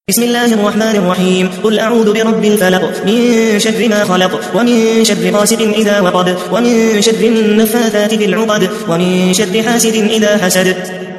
بسم الله الرحمن الرحيم قل أعوذ برب الفلق من شر ما خلق ومن شر غاسق إذا وقب ومن شر النفاثات في العقد ومن شر حاسد إذا حسد